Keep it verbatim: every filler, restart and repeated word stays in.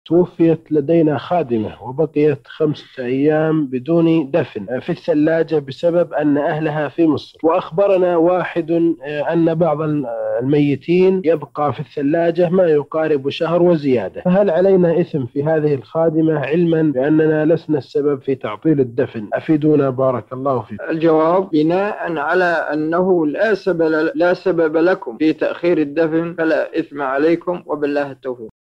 توفيت لدينا خادمة وبقيت خمسة أيام بدون دفن في الثلاجة بسبب أن أهلها في مصر، وأخبرنا واحد أن بعض الميتين يبقى في الثلاجة ما يقارب شهر وزيادة، فهل علينا إثم في هذه الخادمة علما بأننا لسنا السبب في تعطيل الدفن؟ أفيدونا بارك الله فيكم. الجواب: بناء على أنه لا سبب, لا سبب لكم في تأخير الدفن فلا إثم عليكم، وبالله التوفيق.